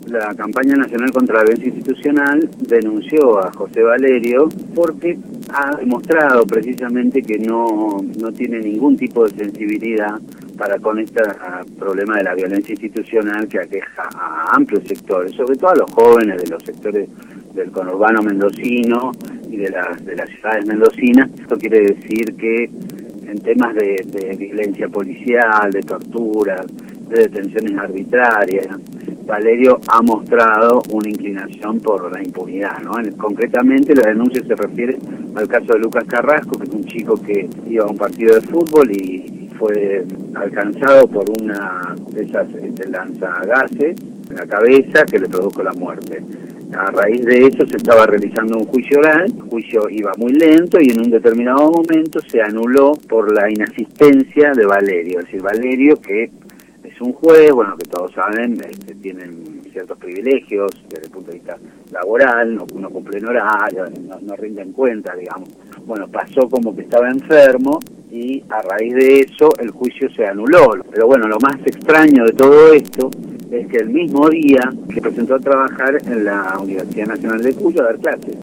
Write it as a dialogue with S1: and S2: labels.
S1: La campaña nacional contra la violencia institucional denunció a José Valerio porque ha demostrado precisamente que no tiene ningún tipo de sensibilidad para con este problema de la violencia institucional que aqueja a amplios sectores, sobre todo a los jóvenes de los sectores del conurbano mendocino y de las ciudades mendocinas. Esto quiere decir que en temas de violencia policial, de tortura, de detenciones arbitrarias, Valerio ha mostrado una inclinación por la impunidad, ¿no? Concretamente la denuncia se refiere al caso de Lucas Carrasco, que es un chico que iba a un partido de fútbol y fue alcanzado por una de esas lanzagases en la cabeza que le produjo la muerte. A raíz de eso se estaba realizando un juicio oral, el juicio iba muy lento y en un determinado momento se anuló por la inasistencia de Valerio, es decir, Valerio, que es un juez, bueno, que todos saben, tienen ciertos privilegios desde el punto de vista laboral, no cumplen horario, no rinden cuenta, digamos. Bueno, pasó como que estaba enfermo y a raíz de eso el juicio se anuló. Pero bueno, lo más extraño de todo esto es que el mismo día se presentó a trabajar en la Universidad Nacional de Cuyo a dar clases.